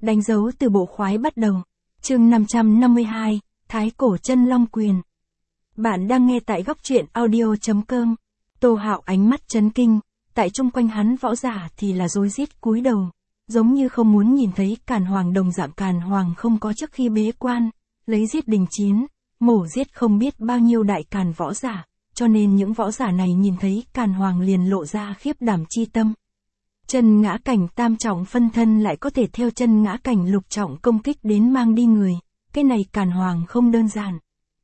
Đánh dấu từ bộ khoái bắt đầu. Chương 552, Thái cổ chân long quyền. Bạn đang nghe tại góc truyện audio.com. Tô Hạo ánh mắt chấn kinh, tại chung quanh hắn võ giả thì là rối rít cúi đầu, giống như không muốn nhìn thấy Càn Hoàng đồng dạng. Càn Hoàng không có trước khi bế quan, lấy giết đình chiến, mổ giết không biết bao nhiêu đại càn võ giả, cho nên những võ giả này nhìn thấy Càn Hoàng liền lộ ra khiếp đảm chi tâm. Chân ngã cảnh tam trọng phân thân lại có thể theo chân ngã cảnh lục trọng công kích đến mang đi người, cái này Càn Hoàng không đơn giản.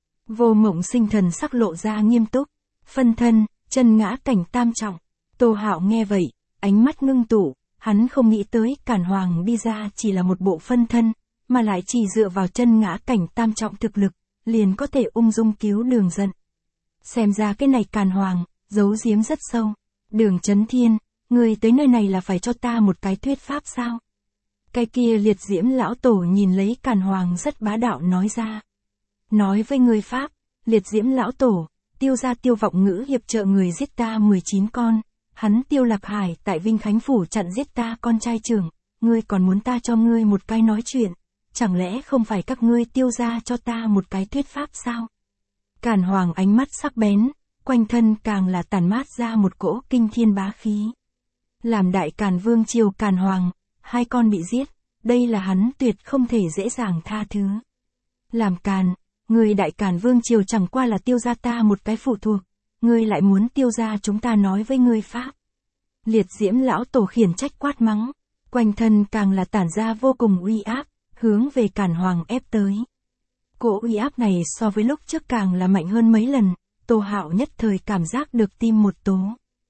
Vô Mộng Sinh thần sắc lộ ra nghiêm túc, phân thân, chân ngã cảnh tam trọng. Tô Hạo nghe vậy, ánh mắt ngưng tụ, hắn không nghĩ tới Càn Hoàng đi ra chỉ là một bộ phân thân, mà lại chỉ dựa vào chân ngã cảnh tam trọng thực lực, liền có thể ung dung cứu Đường Dận. Xem ra cái này Càn Hoàng, giấu giếm rất sâu. Đường Chấn Thiên, người tới nơi này là phải cho ta một cái thuyết pháp sao? Cái kia liệt diễm lão tổ nhìn lấy Càn Hoàng rất bá đạo nói ra. Nói với người Pháp, liệt diễm lão tổ, Tiêu gia Tiêu Vọng Ngữ hiệp trợ người giết ta 19 con, hắn Tiêu Lạc Hải tại Vinh Khánh Phủ chặn giết ta con trai trưởng, ngươi còn muốn ta cho ngươi một cái nói chuyện, chẳng lẽ không phải các ngươi Tiêu gia cho ta một cái thuyết pháp sao? Càn Hoàng ánh mắt sắc bén, quanh thân càng là tản mát ra một cỗ kinh thiên bá khí. Làm đại Càn Vương triều Càn Hoàng, 2 con bị giết, đây là hắn tuyệt không thể dễ dàng tha thứ. Làm Càn, người đại Càn Vương triều chẳng qua là Tiêu gia ta một cái phụ thuộc, ngươi lại muốn Tiêu gia chúng ta nói với ngươi Pháp. Liệt diễm lão tổ khiển trách quát mắng, quanh thân càng là tản ra vô cùng uy áp, hướng về Càn Hoàng ép tới. Cỗ uy áp này so với lúc trước càng là mạnh hơn mấy lần, Tô Hạo nhất thời cảm giác được tim một tố.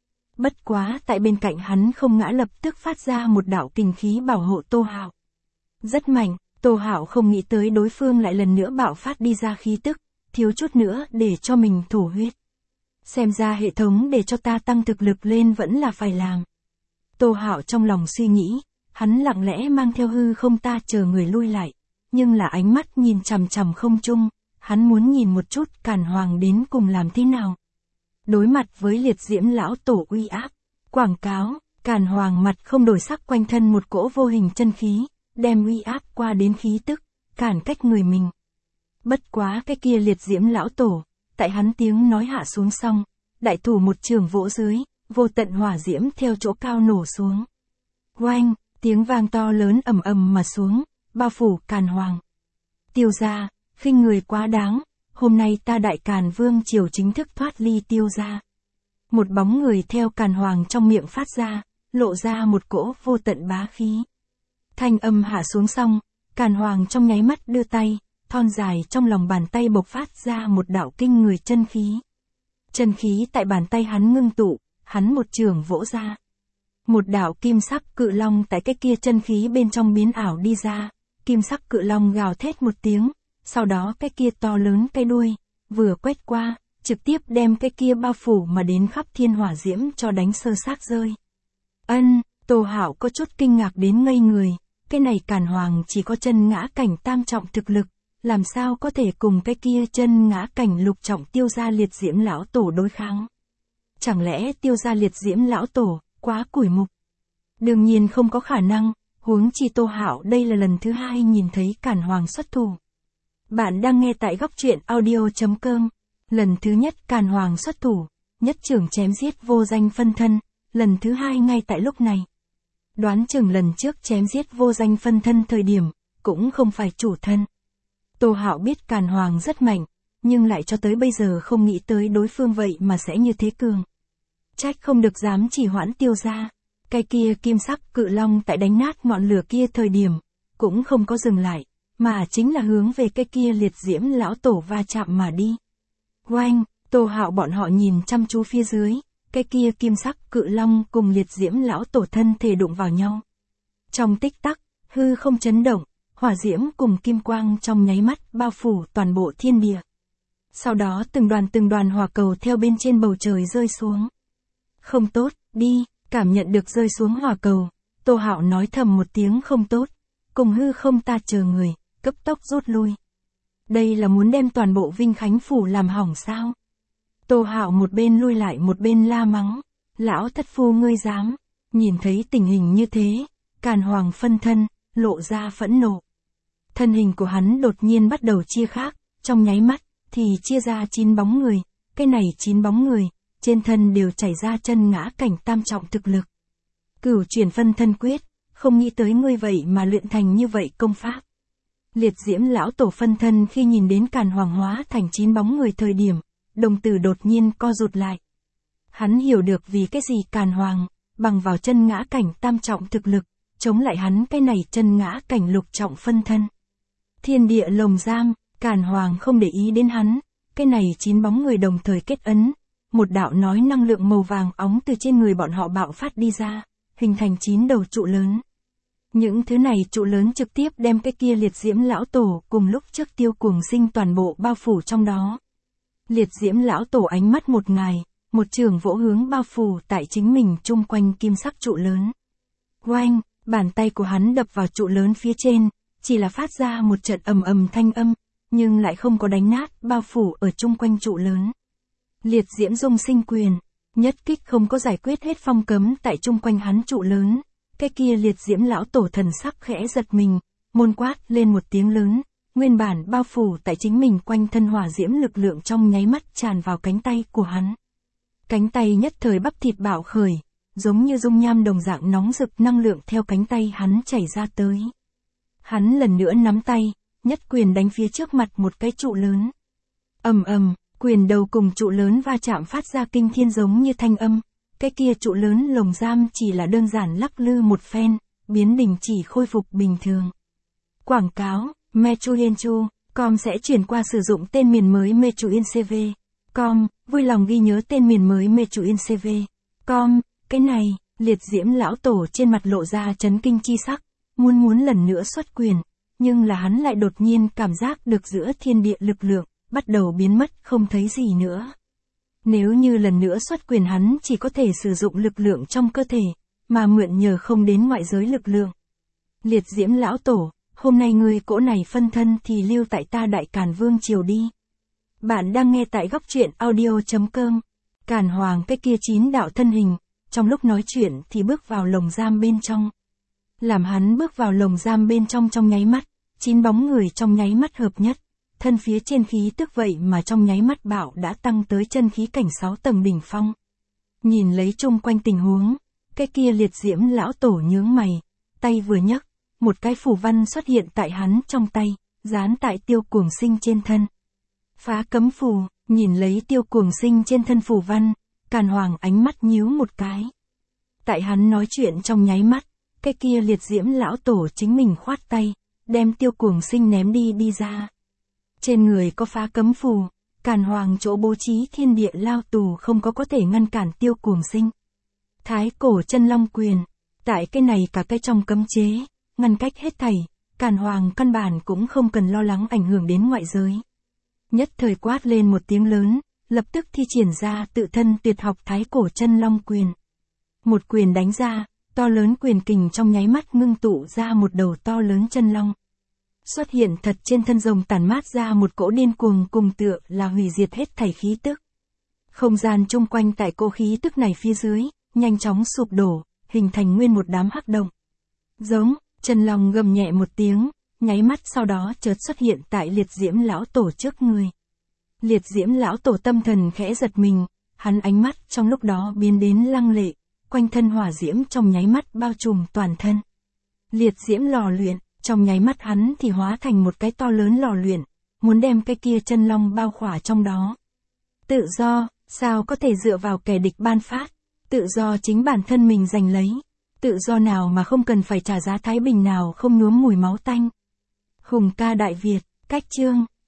Bất quá tại bên cạnh hắn không ngã lập tức phát ra một đạo kình khí bảo hộ Tô Hạo. Rất mạnh, Tô Hạo không nghĩ tới đối phương lại lần nữa bạo phát đi ra khí tức, thiếu chút nữa để cho mình thổ huyết. Xem ra hệ thống để cho ta tăng thực lực lên vẫn là phải làm. Tô Hạo trong lòng suy nghĩ, hắn lặng lẽ mang theo hư không ta chờ người lui lại, nhưng là ánh mắt nhìn chằm chằm không trung, hắn muốn nhìn một chút Càn Hoàng đến cùng làm thế nào. Đối mặt với liệt diễm lão tổ uy áp, quảng cáo, Càn Hoàng mặt không đổi sắc, quanh thân một cỗ vô hình chân khí, đem uy áp qua đến khí tức, cản cách người mình. Bất quá cái kia liệt diễm lão tổ, tại hắn tiếng nói hạ xuống xong, đại thủ một trường vỗ dưới, vô tận hỏa diễm theo chỗ cao nổ xuống. Oanh, tiếng vang to lớn ầm ầm mà xuống, bao phủ Càn Hoàng. Tiêu gia, khinh người quá đáng, hôm nay ta đại Càn Vương triều chính thức thoát ly Tiêu gia. Một bóng người theo Càn Hoàng trong miệng phát ra, lộ ra một cỗ vô tận bá khí. Thanh âm hạ xuống xong, Càn Hoàng trong nháy mắt đưa tay, thon dài trong lòng bàn tay bộc phát ra một đạo kinh người chân khí. Chân khí tại bàn tay hắn ngưng tụ, hắn một trường vỗ ra. Một đạo kim sắc cự long tại cái kia chân khí bên trong biến ảo đi ra, kim sắc cự long gào thét một tiếng, sau đó cái kia to lớn cái đuôi, vừa quét qua, trực tiếp đem cái kia bao phủ mà đến khắp thiên hỏa diễm cho đánh sơ xác rơi. Tô Hạo có chút kinh ngạc đến ngây người, cái này Càn Hoàng chỉ có chân ngã cảnh tam trọng thực lực, làm sao có thể cùng cái kia chân ngã cảnh lục trọng Tiêu gia liệt diễm lão tổ đối kháng. Chẳng lẽ Tiêu gia liệt diễm lão tổ, quá củi mục? Đương nhiên không có khả năng, huống chi Tô Hạo đây là lần thứ 2 nhìn thấy Càn Hoàng xuất thủ. Bạn đang nghe tại góc truyện audio.com. Lần thứ nhất Càn Hoàng xuất thủ, nhất trưởng chém giết vô danh phân thân, lần thứ 2 ngay tại lúc này. Đoán chừng lần trước chém giết vô danh phân thân thời điểm, cũng không phải chủ thân. Tô Hạo biết Càn Hoàng rất mạnh, nhưng lại cho tới bây giờ không nghĩ tới đối phương vậy mà sẽ như thế cường. Trách không được dám chỉ hoãn Tiêu gia. Cái kia kim sắc cự long tại đánh nát ngọn lửa kia thời điểm, cũng không có dừng lại, mà chính là hướng về cái kia liệt diễm lão tổ va chạm mà đi. Oanh, Tô Hạo bọn họ nhìn chăm chú phía dưới, cái kia kim sắc cự long cùng liệt diễm lão tổ thân thể đụng vào nhau. Trong tích tắc, hư không chấn động, hỏa diễm cùng kim quang trong nháy mắt bao phủ toàn bộ thiên địa. Sau đó từng đoàn hỏa cầu theo bên trên bầu trời rơi xuống. Không tốt, đi, cảm nhận được rơi xuống hỏa cầu, Tô Hạo nói thầm một tiếng không tốt, cùng hư không ta chờ người, cấp tốc rút lui. Đây là muốn đem toàn bộ Vinh Khánh Phủ làm hỏng sao? Tô Hạo một bên lui lại một bên la mắng, lão thất phu ngươi dám, nhìn thấy tình hình như thế, Càn Hoàng phân thân, lộ ra phẫn nộ. Thân hình của hắn đột nhiên bắt đầu chia khác, trong nháy mắt, thì chia ra 9 bóng người, cái này 9 bóng người, trên thân đều chảy ra chân ngã cảnh tam trọng thực lực. Cửu chuyển phân thân quyết, không nghĩ tới ngươi vậy mà luyện thành như vậy công pháp. Liệt diễm lão tổ phân thân khi nhìn đến Càn Hoàng hóa thành 9 bóng người thời điểm, đồng tử đột nhiên co rụt lại. Hắn hiểu được vì cái gì Càn Hoàng, bằng vào chân ngã cảnh tam trọng thực lực, chống lại hắn cái này chân ngã cảnh lục trọng phân thân. Thiên địa lồng giam, Càn Hoàng không để ý đến hắn, cái này 9 bóng người đồng thời kết ấn, một đạo nói năng lượng màu vàng óng từ trên người bọn họ bạo phát đi ra, hình thành 9 đầu trụ lớn. Những thứ này trụ lớn trực tiếp đem cái kia liệt diễm lão tổ cùng lúc trước Tiêu Cuồng Sinh toàn bộ bao phủ trong đó. Liệt diễm lão tổ ánh mắt một ngài, một trường vỗ hướng bao phủ tại chính mình chung quanh kim sắc trụ lớn. Oanh, bàn tay của hắn đập vào trụ lớn phía trên, chỉ là phát ra một trận ầm ầm thanh âm, nhưng lại không có đánh nát bao phủ ở chung quanh trụ lớn. Liệt diễm dung sinh quyền, nhất kích không có giải quyết hết phong cấm tại chung quanh hắn trụ lớn. Cái kia liệt diễm lão tổ thần sắc khẽ giật mình, môn quát lên một tiếng lớn, nguyên bản bao phủ tại chính mình quanh thân hỏa diễm lực lượng trong nháy mắt tràn vào cánh tay của hắn. Cánh tay nhất thời bắp thịt bạo khởi, giống như dung nham đồng dạng nóng rực năng lượng theo cánh tay hắn chảy ra tới. Hắn lần nữa nắm tay, nhất quyền đánh phía trước mặt một cái trụ lớn. Ầm ầm, quyền đầu cùng trụ lớn va chạm phát ra kinh thiên giống như thanh âm. Cái kia trụ lớn lồng giam chỉ là đơn giản lắc lư một phen, biến đình chỉ khôi phục bình thường. Quảng cáo, Mechuyenchu.com sẽ chuyển qua sử dụng tên miền mới Mechuyencv.com, vui lòng ghi nhớ tên miền mới Mechuyencv.com, cái này, liệt diễm lão tổ trên mặt lộ ra chấn kinh chi sắc, muốn lần nữa xuất quyền, nhưng là hắn lại đột nhiên cảm giác được giữa thiên địa lực lượng, bắt đầu biến mất không thấy gì nữa. Nếu như lần nữa xuất quyền hắn chỉ có thể sử dụng lực lượng trong cơ thể, mà mượn nhờ không đến ngoại giới lực lượng. Liệt diễm lão tổ, hôm nay ngươi cỗ này phân thân thì lưu tại ta Đại Càn Vương triều đi. Bạn đang nghe tại góc truyện audio.com. Càn Hoàng cái kia 9 đạo thân hình, trong lúc nói chuyện thì bước vào lồng giam bên trong. Làm hắn bước vào lồng giam bên trong nháy mắt, 9 bóng người trong nháy mắt hợp nhất. Thân phía trên khí tức vậy mà trong nháy mắt bạo đã tăng tới chân khí cảnh 6 tầng đỉnh phong. Nhìn lấy chung quanh tình huống, cái kia liệt diễm lão tổ nhướng mày, tay vừa nhấc, một cái phù văn xuất hiện tại hắn trong tay, dán tại Tiêu Cuồng Sinh trên thân. Phá cấm phù, nhìn lấy Tiêu Cuồng Sinh trên thân phù văn, Càn Hoàng ánh mắt nhíu một cái. Tại hắn nói chuyện trong nháy mắt, cái kia liệt diễm lão tổ chính mình khoát tay, đem Tiêu Cuồng Sinh ném đi ra. Trên người có phá cấm phù, Càn Hoàng chỗ bố trí thiên địa lao tù không có thể ngăn cản Tiêu Cuồng Sinh. Thái cổ chân long quyền, tại cái này cả cái trong cấm chế, ngăn cách hết thảy, Càn Hoàng căn bản cũng không cần lo lắng ảnh hưởng đến ngoại giới. Nhất thời quát lên một tiếng lớn, lập tức thi triển ra tự thân tuyệt học thái cổ chân long quyền. Một quyền đánh ra, to lớn quyền kình trong nháy mắt ngưng tụ ra một đầu to lớn chân long. Xuất hiện thật trên thân rồng tản mát ra một cỗ điên cuồng cùng tựa là hủy diệt hết thảy khí tức. Không gian chung quanh tại cỗ khí tức này phía dưới, nhanh chóng sụp đổ, hình thành nguyên một đám hắc động. Giống, chân long gầm nhẹ một tiếng, nháy mắt sau đó chợt xuất hiện tại liệt diễm lão tổ trước người. Liệt diễm lão tổ tâm thần khẽ giật mình, hắn ánh mắt trong lúc đó biến đến lăng lệ, quanh thân hỏa diễm trong nháy mắt bao trùm toàn thân. Liệt diễm lò luyện. Trong nháy mắt hắn thì hóa thành một cái to lớn lò luyện, muốn đem cái kia chân long bao khỏa trong đó. Tự do, sao có thể dựa vào kẻ địch ban phát, tự do chính bản thân mình giành lấy, tự do nào mà không cần phải trả giá thái bình nào không nhuốm mùi máu tanh. Hùng ca Đại Việt, cách chương,